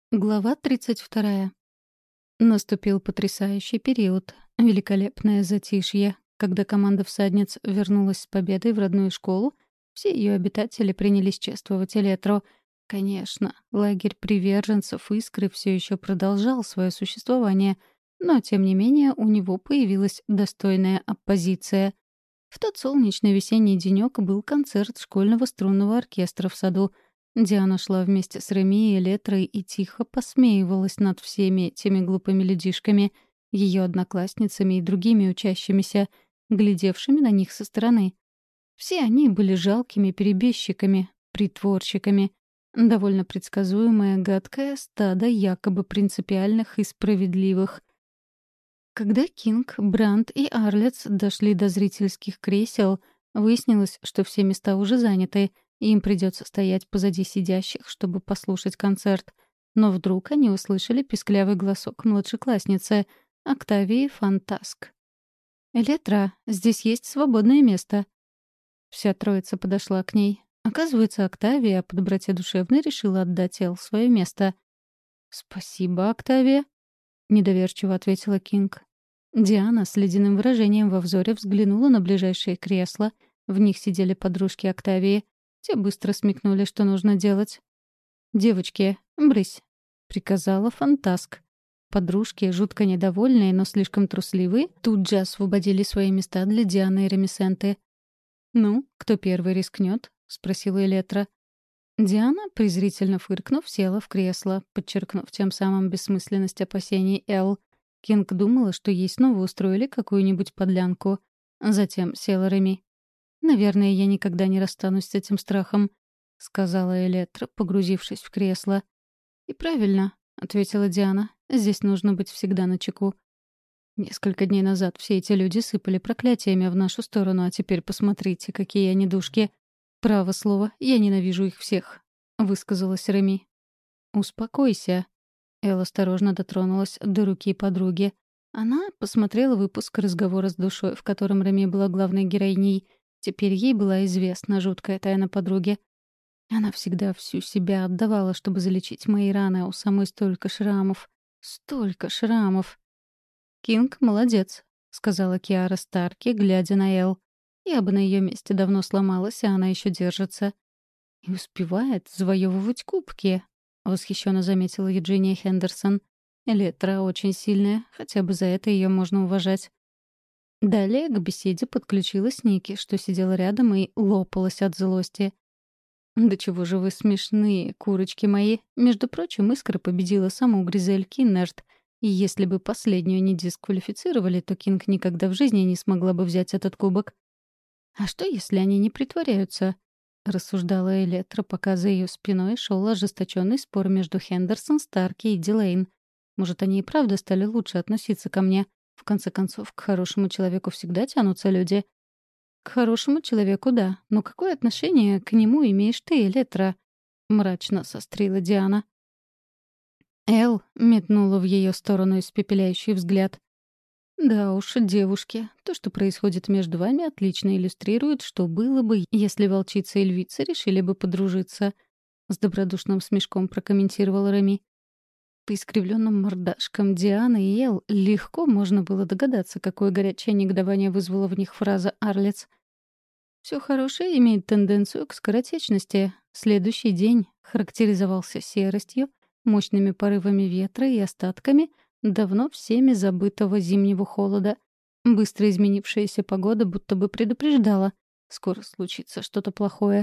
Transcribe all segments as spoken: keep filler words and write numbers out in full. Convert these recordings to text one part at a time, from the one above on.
Глава тридцать вторая. Наступил потрясающий период, великолепное затишье. Когда команда всадниц вернулась с победой в родную школу, все ее обитатели принялись чествовать Элетру. Конечно, лагерь приверженцев Искры все еще продолжал свое существование, но, тем не менее, у него появилась достойная оппозиция. В тот солнечный весенний денек был концерт школьного струнного оркестра в саду. Диана шла вместе с Реми и Элетрой и тихо посмеивалась над всеми этими глупыми людишками, ее одноклассницами и другими учащимися, глядевшими на них со стороны. Все они были жалкими перебежчиками, притворщиками, довольно предсказуемое гадкое стадо якобы принципиальных и справедливых. Когда Кинг, Брандт и Арлетс дошли до зрительских кресел, выяснилось, что все места уже заняты, и им придется стоять позади сидящих, чтобы послушать концерт. Но вдруг они услышали писклявый голосок младшеклассницы Октавии Фантаск. «Элетра, здесь есть свободное место». Вся троица подошла к ней. Оказывается, Октавия по доброте душевной решила отдать Эл свое место. «Спасибо, Октавия», — недоверчиво ответила Кинг. Диана с ледяным выражением во взоре взглянула на ближайшие кресла. В них сидели подружки Октавии. Те быстро смекнули, что нужно делать. «Девочки, брысь», — приказала Фантаск. Подружки, жутко недовольные, но слишком трусливые, тут же освободили свои места для Дианы и Ремисенты. «Ну, кто первый рискнет?» — спросила Элетра. Диана, презрительно фыркнув, села в кресло, подчеркнув тем самым бессмысленность опасений Эл. Кинг думала, что ей снова устроили какую-нибудь подлянку. Затем села Реми. «Наверное, я никогда не расстанусь с этим страхом», — сказала Элетра, погрузившись в кресло. «И правильно», — ответила Диана. «Здесь нужно быть всегда начеку. Несколько дней назад все эти люди сыпали проклятиями в нашу сторону, а теперь посмотрите, какие они душки. Право слово, я ненавижу их всех», — высказалась Реми. «Успокойся». Эл осторожно дотронулась до руки подруги. Она посмотрела выпуск разговора с душой, в котором Реми была главной героиней. Теперь ей была известна жуткая тайна подруги. Она всегда всю себя отдавала, чтобы залечить мои раны, а у самой столько шрамов. Столько шрамов. «Кинг молодец», — сказала Киара Старки, глядя на Эл. «Я бы на ее месте давно сломалась, а она еще держится». «И успевает завоевывать кубки», — восхищенно заметила Евгения Хендерсон. «Элетра очень сильная, хотя бы за это ее можно уважать». Далее к беседе подключилась Ники, что сидела рядом и лопалась от злости. «Да чего же вы смешные, курочки мои. Между прочим, Искра победила саму Гризель Киннерт. И если бы последнюю не дисквалифицировали, то Кинг никогда в жизни не смогла бы взять этот кубок». «А что, если они не притворяются?» — рассуждала Элетра, пока за ее спиной шел ожесточенный спор между Хендерсон, Старки и Дилейн. «Может, они и правда стали лучше относиться ко мне? В конце концов, к хорошему человеку всегда тянутся люди». «К хорошему человеку, да. Но какое отношение к нему имеешь ты, Элетра?» — мрачно сострила Диана. Эл метнула в ее сторону испепеляющий взгляд. «Да уж, девушки, то, что происходит между вами, отлично иллюстрирует, что было бы, если волчица и львица решили бы подружиться», — с добродушным смешком прокомментировала Реми. По искривленным мордашкам Дианы и Эл легко можно было догадаться, какое горячее негодование вызвала в них фраза «Арлец». Все хорошее имеет тенденцию к скоротечности. Следующий день характеризовался серостью, мощными порывами ветра и остатками давно всеми забытого зимнего холода. Быстро изменившаяся погода будто бы предупреждала. Скоро случится что-то плохое.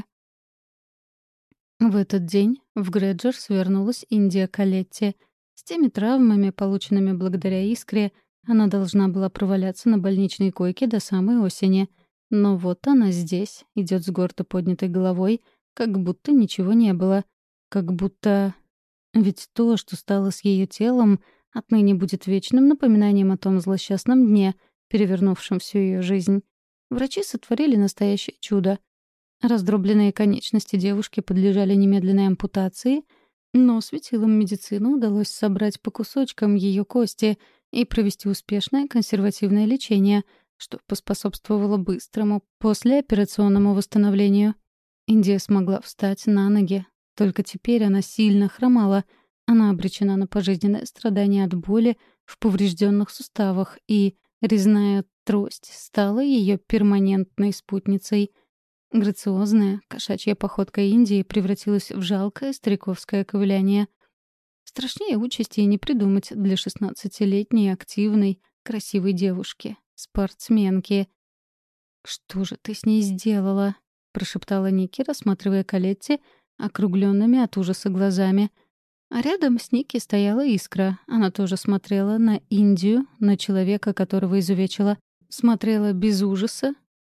В этот день в Греджерс вернулась Индия Калетти. С теми травмами, полученными благодаря Искре, она должна была проваляться на больничной койке до самой осени. Но вот она здесь, идет с гордо поднятой головой, как будто ничего не было. Как будто... Ведь то, что стало с ее телом, отныне будет вечным напоминанием о том злосчастном дне, перевернувшем всю ее жизнь. Врачи сотворили настоящее чудо. Раздробленные конечности девушки подлежали немедленной ампутации, но светилам медицины удалось собрать по кусочкам ее кости и провести успешное консервативное лечение, что поспособствовало быстрому послеоперационному восстановлению. Индия смогла встать на ноги. Только теперь она сильно хромала. Она обречена на пожизненное страдание от боли в поврежденных суставах, и резная трость стала ее перманентной спутницей. Грациозная, кошачья походка Индии превратилась в жалкое стариковское ковыляние. Страшнее участи и не придумать для шестнадцатилетней активной, красивой девушки, спортсменки. «Что же ты с ней сделала?» — прошептала Ники, рассматривая Колетти округленными от ужаса глазами. А рядом с Ники стояла Искра. Она тоже смотрела на Индию, на человека, которого изувечила. Смотрела без ужаса,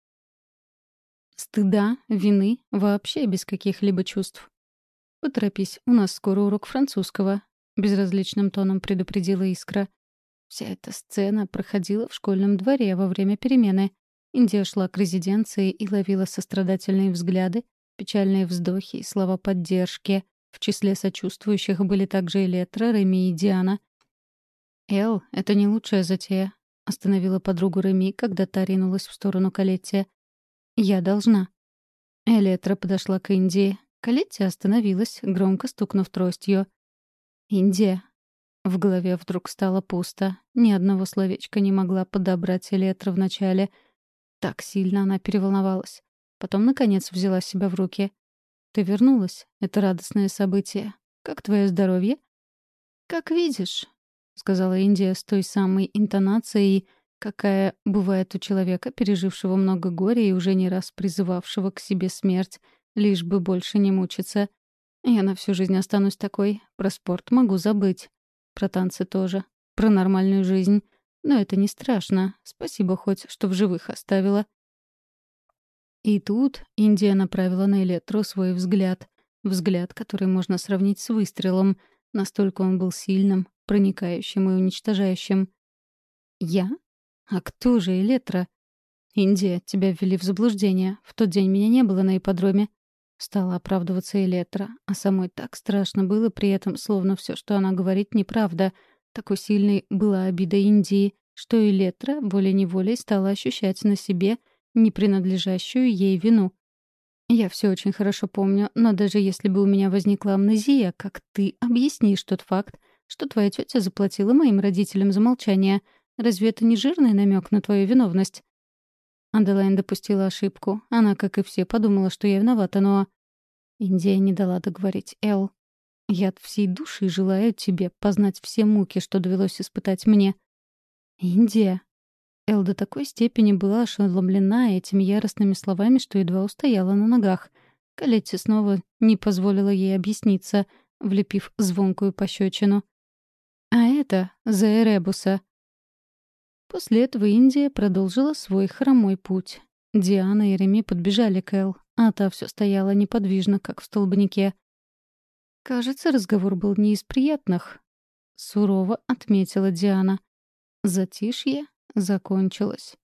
стыда, вины, вообще без каких-либо чувств. «Поторопись, у нас скоро урок французского», — безразличным тоном предупредила Искра. Вся эта сцена проходила в школьном дворе во время перемены. Индия шла к резиденции и ловила сострадательные взгляды, печальные вздохи и слова поддержки. В числе сочувствующих были также Элетра, Реми и Диана. «Эл, это не лучшая затея», — остановила подругу Реми, когда та ринулась в сторону Колетти. «Я должна». Элетра подошла к Индии. Колетти остановилась, громко стукнув тростью. «Индия». В голове вдруг стало пусто. Ни одного словечка не могла подобрать Элетра вначале. Так сильно она переволновалась. Потом, наконец, взяла себя в руки. «Ты вернулась. Это радостное событие. Как твое здоровье?» «Как видишь», — сказала Индия с той самой интонацией, какая бывает у человека, пережившего много горя и уже не раз призывавшего к себе смерть, лишь бы больше не мучиться. «Я на всю жизнь останусь такой. Про спорт могу забыть. Про танцы тоже. Про нормальную жизнь. Но это не страшно. Спасибо хоть, что в живых оставила». И тут Индия направила на Элетру свой взгляд. Взгляд, который можно сравнить с выстрелом. Настолько он был сильным, проникающим и уничтожающим. «Я? А кто же Элетра?» «Индия, тебя ввели в заблуждение. В тот день меня не было на ипподроме». Стала оправдываться Элетра, а самой так страшно было при этом, словно все, что она говорит, неправда. Такой сильной была обида Индии, что Элетра волей-неволей стала ощущать на себе не принадлежащую ей вину. «Я все очень хорошо помню, но даже если бы у меня возникла амнезия, как ты объяснишь тот факт, что твоя тетя заплатила моим родителям за молчание? Разве это не жирный намек на твою виновность?» Аделайн допустила ошибку. Она, как и все, подумала, что я виновата, но... Индия не дала договорить. «Эл, я от всей души желаю тебе познать все муки, что довелось испытать мне». «Индия...» Эл до такой степени была ошеломлена этими яростными словами, что едва устояла на ногах. Колетти снова не позволила ей объясниться, влепив звонкую пощечину. «А это за Эребуса». После этого Индия продолжила свой хромой путь. Диана и Реми подбежали к Эл, а та все стояла неподвижно, как в столбнике. «Кажется, разговор был не из приятных», — сурово отметила Диана. Затишье закончилось.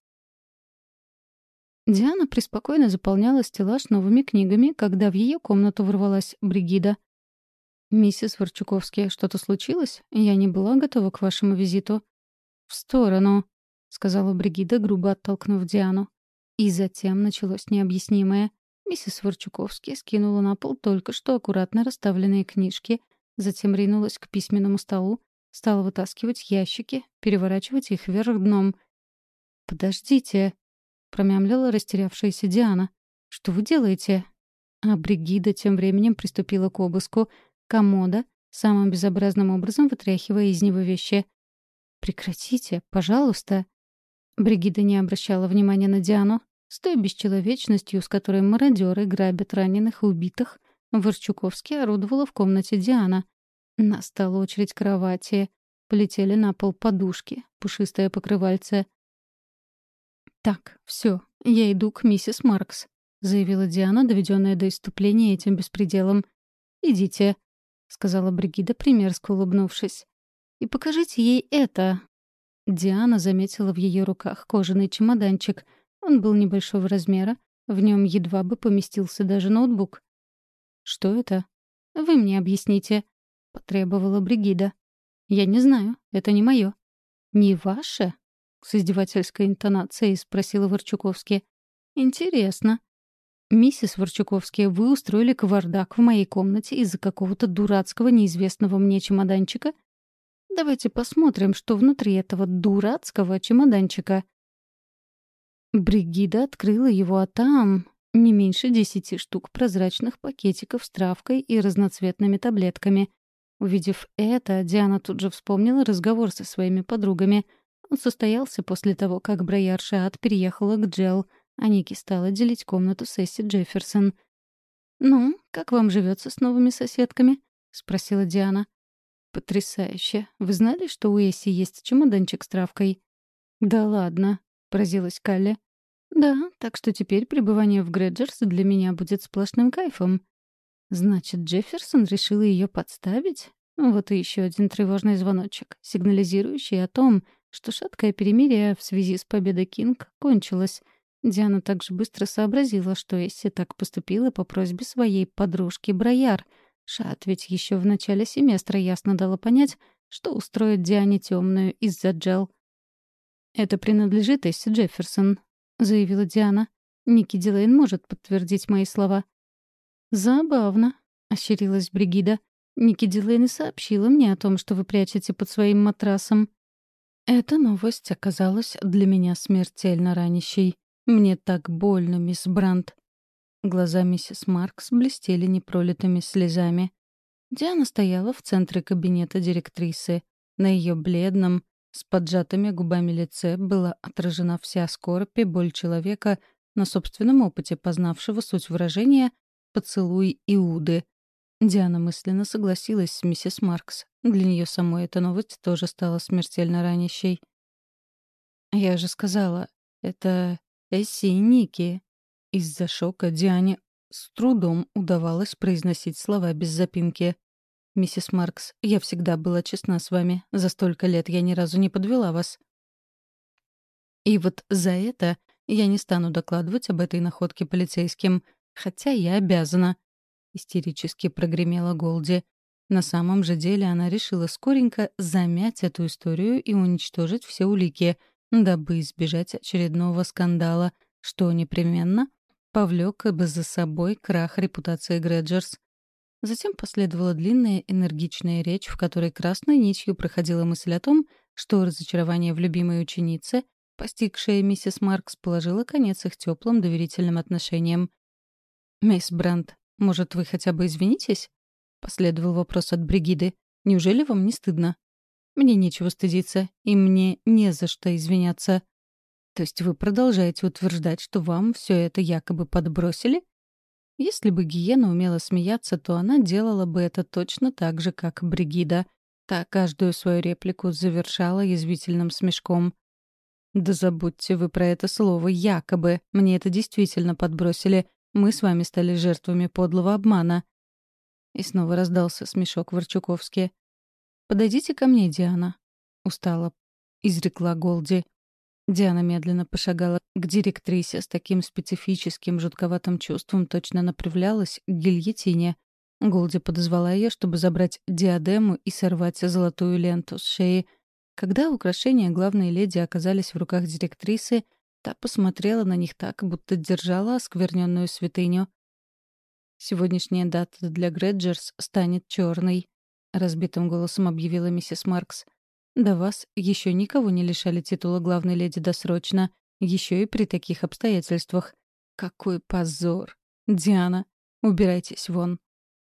Диана преспокойно заполняла стеллаж новыми книгами, когда в ее комнату ворвалась Бригида. «Миссис Ворчуковская, что-то случилось? Я не была готова к вашему визиту». «В сторону», — сказала Бригида, грубо оттолкнув Диану. И затем началось необъяснимое. Миссис Ворчуковская скинула на пол только что аккуратно расставленные книжки, затем ринулась к письменному столу, стала вытаскивать ящики, переворачивать их вверх дном. «Подождите», — промямлила растерявшаяся Диана. «Что вы делаете?» А Бригида тем временем приступила к обыску комода, самым безобразным образом вытряхивая из него вещи. «Прекратите, пожалуйста». Бригида не обращала внимания на Диану. С той бесчеловечностью, с которой мародеры грабят раненых и убитых, Ворчуковский орудовала в комнате Диана. Настала очередь кровати. Полетели на пол подушки, пушистое покрывальце. «Так, все, я иду к миссис Маркс», — заявила Диана, доведенная до исступления этим беспределом. «Идите», — сказала Бригида, примерзко улыбнувшись. «И покажите ей это». Диана заметила в ее руках кожаный чемоданчик. Он был небольшого размера, в нем едва бы поместился даже ноутбук. «Что это?» «Вы мне объясните», — потребовала Бригида. «Я не знаю, это не мое». «Не ваше?» — с издевательской интонацией спросила Ворчуковский. «Интересно». «Миссис Ворчаковская, вы устроили кавардак в моей комнате из-за какого-то дурацкого неизвестного мне чемоданчика? Давайте посмотрим, что внутри этого дурацкого чемоданчика». Бригида открыла его, а там не меньше десяти штук прозрачных пакетиков с травкой и разноцветными таблетками. Увидев это, Диана тут же вспомнила разговор со своими подругами. Он состоялся после того, как Брояр Шаат переехала к Джел, а Ники стала делить комнату с Эсси Джефферсон. «Ну, как вам живется с новыми соседками?» — спросила Диана. «Потрясающе. Вы знали, что у Эсси есть чемоданчик с травкой?» «Да ладно», — поразилась Калли. «Да, так что теперь пребывание в Грэджерс для меня будет сплошным кайфом». «Значит, Джефферсон решила ее подставить?» Вот и еще один тревожный звоночек, сигнализирующий о том, что шаткое перемирие в связи с победой Кинг кончилось. Диана также быстро сообразила, что Эсси так поступила по просьбе своей подружки Брояр. Шат ведь еще в начале семестра ясно дала понять, что устроит Диане темную из-за Джел. «Это принадлежит Эсси Джефферсон», — заявила Диана. «Ники Дилейн может подтвердить мои слова». «Забавно», — ощерилась Бригида. «Ники Дилейн и сообщила мне о том, что вы прячете под своим матрасом». Эта новость оказалась для меня смертельно ранящей. «Мне так больно, мисс Брандт». Глаза миссис Маркс блестели непролитыми слезами. Диана стояла в центре кабинета директрисы. На ее бледном, с поджатыми губами лице была отражена вся скорбь и боль человека, на собственном опыте познавшего суть выражения «поцелуй Иуды». Диана мысленно согласилась с миссис Маркс. Для нее самой эта новость тоже стала смертельно ранящей. «Я же сказала, это Эсси и Ники». Из-за шока Диане с трудом удавалось произносить слова без запинки. «Миссис Маркс, я всегда была честна с вами. За столько лет я ни разу не подвела вас. И вот за это я не стану докладывать об этой находке полицейским, хотя я обязана», — истерически прогремела Голди. На самом же деле она решила скоренько замять эту историю и уничтожить все улики, дабы избежать очередного скандала, что непременно повлек бы за собой крах репутации Грэджерс. Затем последовала длинная энергичная речь, в которой красной нитью проходила мысль о том, что разочарование в любимой ученице, постигшее миссис Маркс, положило конец их теплым доверительным отношениям. «Мисс Брандт, может, вы хотя бы извинитесь?» — последовал вопрос от Бригиды. «Неужели вам не стыдно?» «Мне нечего стыдиться, и мне не за что извиняться». «То есть вы продолжаете утверждать, что вам все это якобы подбросили?» Если бы Гиена умела смеяться, то она делала бы это точно так же, как Бригида. Та каждую свою реплику завершала язвительным смешком. «Да забудьте вы про это слово «якобы». Мне это действительно подбросили. Мы с вами стали жертвами подлого обмана». И снова раздался смешок Ворчуковски. «Подойдите ко мне, Диана», — устало изрекла Голди. Диана медленно пошагала к директрисе с таким специфическим жутковатым чувством, точно направлялась к гильотине. Голди подозвала ее, чтобы забрать диадему и сорвать золотую ленту с шеи. Когда украшения главной леди оказались в руках директрисы, та посмотрела на них так, будто держала оскверненную святыню. «Сегодняшняя дата для Грэджерс станет черной», — разбитым голосом объявила миссис Маркс. «До вас еще никого не лишали титула главной леди досрочно, еще и при таких обстоятельствах. Какой позор! Диана, убирайтесь вон!»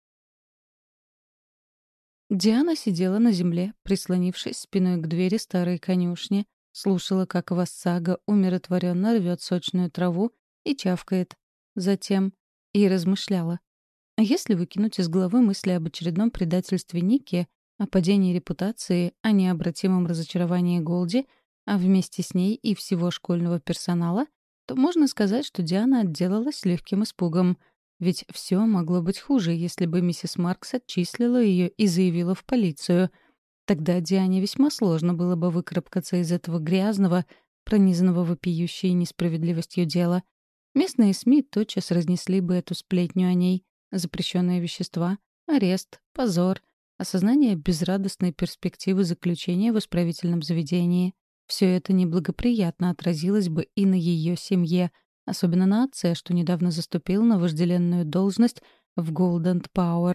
Диана сидела на земле, прислонившись спиной к двери старой конюшни, слушала, как Вассага умиротворенно рвет сочную траву и чавкает. Затем и размышляла. Если выкинуть из головы мысли об очередном предательстве Ники, о падении репутации, о необратимом разочаровании Голди, а вместе с ней и всего школьного персонала, то можно сказать, что Диана отделалась легким испугом. Ведь все могло быть хуже, если бы миссис Маркс отчислила ее и заявила в полицию. Тогда Диане весьма сложно было бы выкарабкаться из этого грязного, пронизанного вопиющей несправедливостью дела. Местные СМИ тотчас разнесли бы эту сплетню о ней. Запрещенные вещества, арест, позор, осознание безрадостной перспективы заключения в исправительном заведении. Все это неблагоприятно отразилось бы и на ее семье, Особенно на отце, что недавно заступил на вожделенную должность в Golden Power.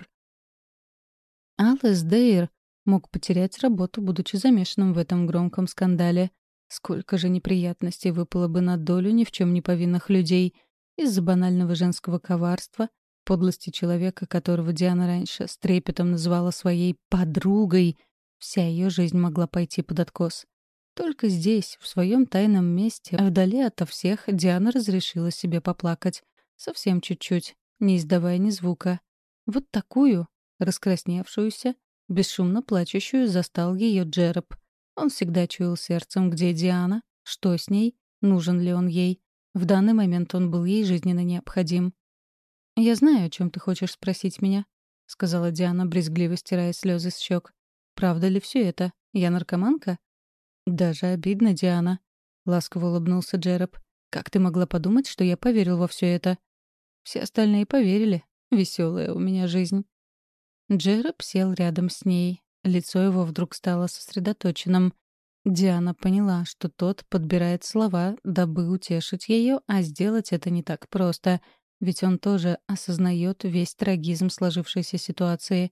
Алэс Дейр мог потерять работу, будучи замешанным в этом громком скандале. Сколько же неприятностей выпало бы на долю ни в чем не повинных людей из-за банального женского коварства, подлости человека, которого Диана раньше с трепетом называла своей «подругой». Вся ее жизнь могла пойти под откос. Только здесь, в своем тайном месте, вдали ото всех, Диана разрешила себе поплакать. Совсем чуть-чуть, не издавая ни звука. Вот такую, раскрасневшуюся, бесшумно плачущую, застал ее Джероб. Он всегда чуял сердцем, где Диана, что с ней, нужен ли он ей. В данный момент он был ей жизненно необходим. «Я знаю, о чем ты хочешь спросить меня», — сказала Диана, брезгливо стирая слезы с щек. «Правда ли все это? Я наркоманка?» «Даже обидно, Диана», — ласково улыбнулся Джероб. «Как ты могла подумать, что я поверил во все это?» «Все остальные поверили. Веселая у меня жизнь». Джероб сел рядом с ней. Лицо его вдруг стало сосредоточенным. Диана поняла, что тот подбирает слова, дабы утешить ее, а сделать это не так просто, ведь он тоже осознает весь трагизм сложившейся ситуации.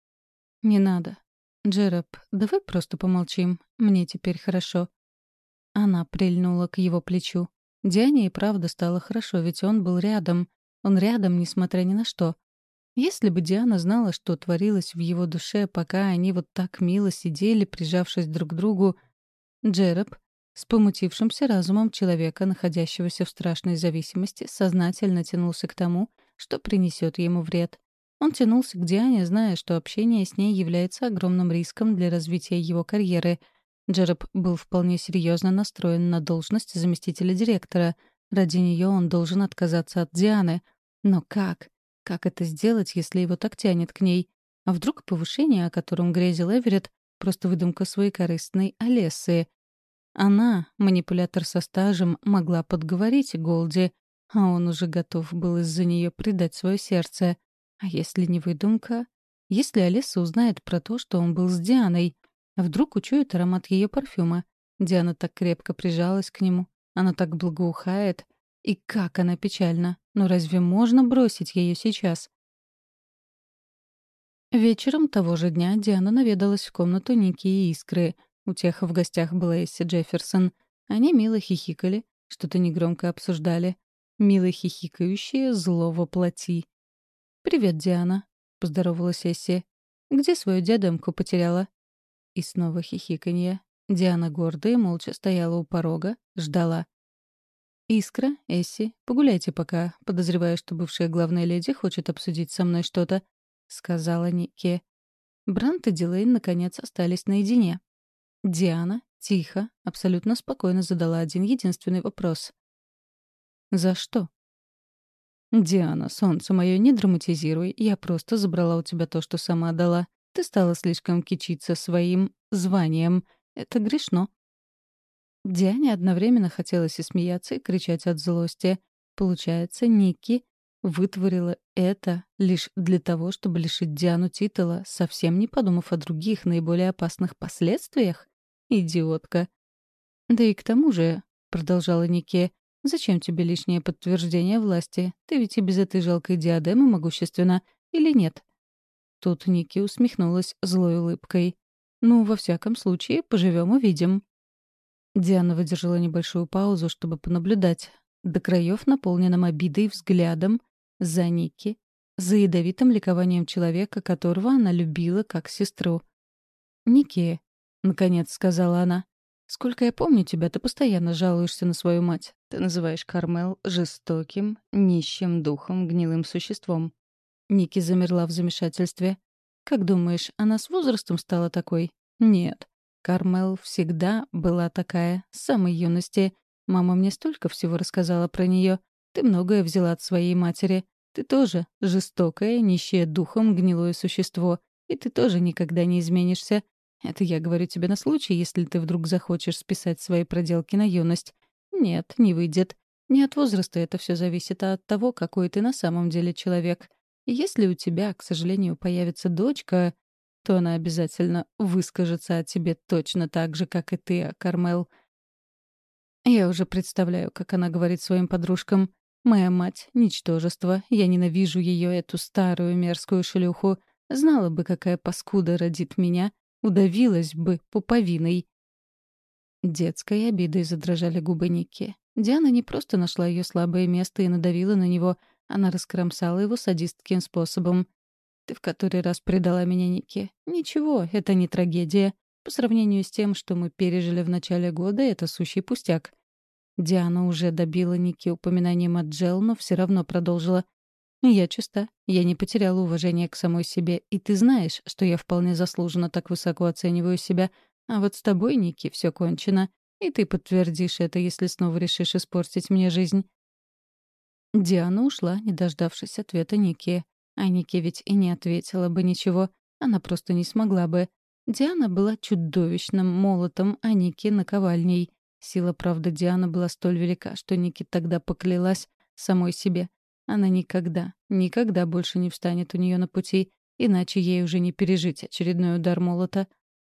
«Не надо. Джероб, давай просто помолчим. Мне теперь хорошо». Она прильнула к его плечу. Диане и правда стало хорошо, ведь он был рядом. Он рядом, несмотря ни на что. Если бы Диана знала, что творилось в его душе, пока они вот так мило сидели, прижавшись друг к другу, Джероб, с помутившимся разумом человека, находящегося в страшной зависимости, сознательно тянулся к тому, что принесет ему вред. Он тянулся к Диане, зная, что общение с ней является огромным риском для развития его карьеры. Джероб был вполне серьезно настроен на должность заместителя директора. Ради нее он должен отказаться от Дианы. Но как? Как это сделать, если его так тянет к ней? А вдруг повышение, о котором грезил Эверетт, просто выдумка своекорыстной Олессы? Она, манипулятор со стажем, могла подговорить Голди, а он уже готов был из-за нее предать свое сердце. А если не выдумка? Если Олесса узнает про то, что он был с Дианой? А вдруг учует аромат ее парфюма? Диана так крепко прижалась к нему. Она так благоухает. И как она печальна. Но разве можно бросить ее сейчас? Вечером того же дня Диана наведалась в комнату Ники и Искры. У тех в гостях была Эсси Джефферсон. Они мило хихикали, что-то негромко обсуждали. Мило хихикающие зло воплоти. «Привет, Диана», — поздоровалась Эсси. «Где свою диадемку потеряла?» И снова хихиканье. Диана гордая молча стояла у порога, ждала. «Искра, Эсси, погуляйте пока. Подозреваю, что бывшая главная леди хочет обсудить со мной что-то», — сказала Нике. Брант и Дилейн наконец остались наедине. Диана, тихо, абсолютно спокойно задала один единственный вопрос. «За что?» «Диана, солнце мое, не драматизируй. Я просто забрала у тебя то, что сама дала. Ты стала слишком кичиться своим званием. Это грешно». Диане одновременно хотелось и смеяться, и кричать от злости. Получается, Ники вытворила это лишь для того, чтобы лишить Диану титула, совсем не подумав о других, наиболее опасных последствиях? Идиотка. «Да и к тому же», — продолжала Ники, — «зачем тебе лишнее подтверждение власти? Ты ведь и без этой жалкой диадемы могущественна, или нет?» Тут Ники усмехнулась злой улыбкой. «Ну, во всяком случае, поживем увидим». Диана выдержала небольшую паузу, чтобы понаблюдать, до краев наполненным обидой взглядом, за Ники, за ядовитым ликованием человека, которого она любила как сестру. «Ники», — наконец сказала она, — «сколько я помню тебя, ты постоянно жалуешься на свою мать. Ты называешь Кармел жестоким, нищим духом, гнилым существом». Ники замерла в замешательстве. «Как думаешь, она с возрастом стала такой?» «Нет. Кармел всегда была такая, с самой юности. Мама мне столько всего рассказала про нее. Ты многое взяла от своей матери. Ты тоже жестокое, нищее духом, гнилое существо. И ты тоже никогда не изменишься. Это я говорю тебе на случай, если ты вдруг захочешь списать свои проделки на юность. Нет, не выйдет. Не от возраста это все зависит, а от того, какой ты на самом деле человек. И если у тебя, к сожалению, появится дочка, то она обязательно выскажется о тебе точно так же, как и ты, о Кармел. Я уже представляю, как она говорит своим подружкам. «Моя мать — ничтожество. Я ненавижу ее, эту старую мерзкую шлюху. Знала бы, какая паскуда родит меня. Удавилась бы пуповиной». Детской обидой задрожали губы Ники. Диана не просто нашла ее слабое место и надавила на него, она раскромсала его садистским способом. «Ты в который раз предала меня, Ники. Ничего, это не трагедия. По сравнению с тем, что мы пережили в начале года, это сущий пустяк». Диана уже добила Ники упоминанием от Джел, но все равно продолжила. «Я чиста. Я не потеряла уважение к самой себе, и ты знаешь, что я вполне заслуженно так высоко оцениваю себя. А вот с тобой, Ники, все кончено. И ты подтвердишь это, если снова решишь испортить мне жизнь». Диана ушла, не дождавшись ответа Ники. А Ники ведь и не ответила бы ничего. Она просто не смогла бы. Диана была чудовищным молотом, а Ники — наковальней. Сила, правда, Дианы была столь велика, что Ники тогда поклялась самой себе. Она никогда, никогда больше не встанет у нее на пути, иначе ей уже не пережить очередной удар молота.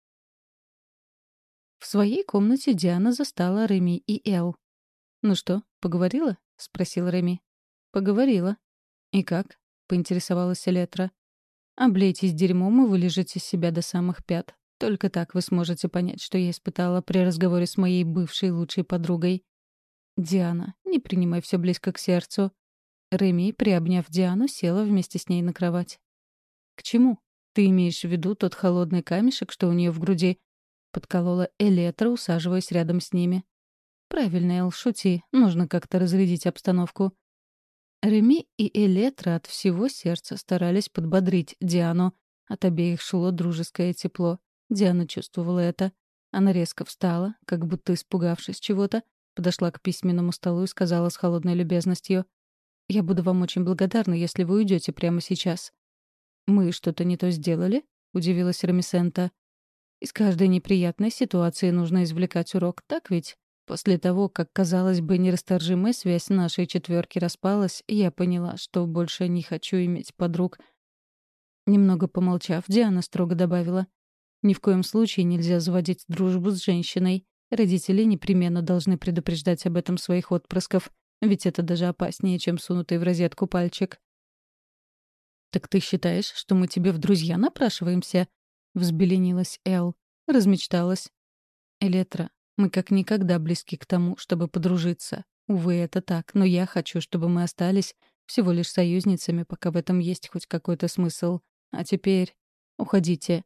В своей комнате Диана застала Реми и Эл. «Ну что, поговорила?» — спросила Реми. «Поговорила». «И как?» — поинтересовалась Элетра. «Облейтесь дерьмом и вылежите себя до самых пят. Только так вы сможете понять, что я испытала при разговоре с моей бывшей лучшей подругой». «Диана, не принимай все близко к сердцу». Реми, приобняв Диану, села вместе с ней на кровать. «К чему? Ты имеешь в виду тот холодный камешек, что у нее в груди?» — подколола Элетра, усаживаясь рядом с ними. «Правильно, Эл, шути. Нужно как-то разрядить обстановку». Реми и Элетра от всего сердца старались подбодрить Диану. От обеих шло дружеское тепло. Диана чувствовала это. Она резко встала, как будто испугавшись чего-то, подошла к письменному столу и сказала с холодной любезностью: «Я буду вам очень благодарна, если вы уйдете прямо сейчас». «Мы что-то не то сделали?» — удивилась Ремисента. «Из каждой неприятной ситуации нужно извлекать урок, так ведь? После того, как, казалось бы, нерасторжимая связь нашей четверки распалась, я поняла, что больше не хочу иметь подруг». Немного помолчав, Диана строго добавила: «Ни в коем случае нельзя заводить дружбу с женщиной. Родители непременно должны предупреждать об этом своих отпрысков, ведь это даже опаснее, чем сунутый в розетку пальчик». «Так ты считаешь, что мы тебе в друзья напрашиваемся?» — взбеленилась Эл. Размечталась. «Элетра, мы как никогда близки к тому, чтобы подружиться. Увы, это так, но я хочу, чтобы мы остались всего лишь союзницами, пока в этом есть хоть какой-то смысл. А теперь уходите».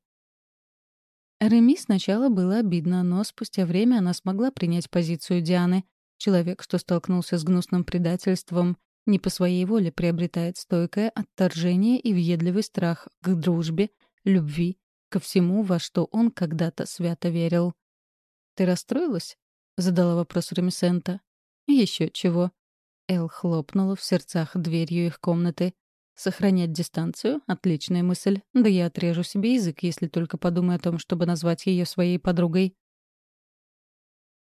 Реми сначала было обидно, но спустя время она смогла принять позицию Дианы. Человек, что столкнулся с гнусным предательством, не по своей воле приобретает стойкое отторжение и въедливый страх к дружбе, любви, ко всему, во что он когда-то свято верил. «Ты расстроилась?» — задала вопрос Ремисента. «Еще чего». Эл хлопнула в сердцах дверью их комнаты. «Сохранять дистанцию — отличная мысль. Да я отрежу себе язык, если только подумаю о том, чтобы назвать ее своей подругой».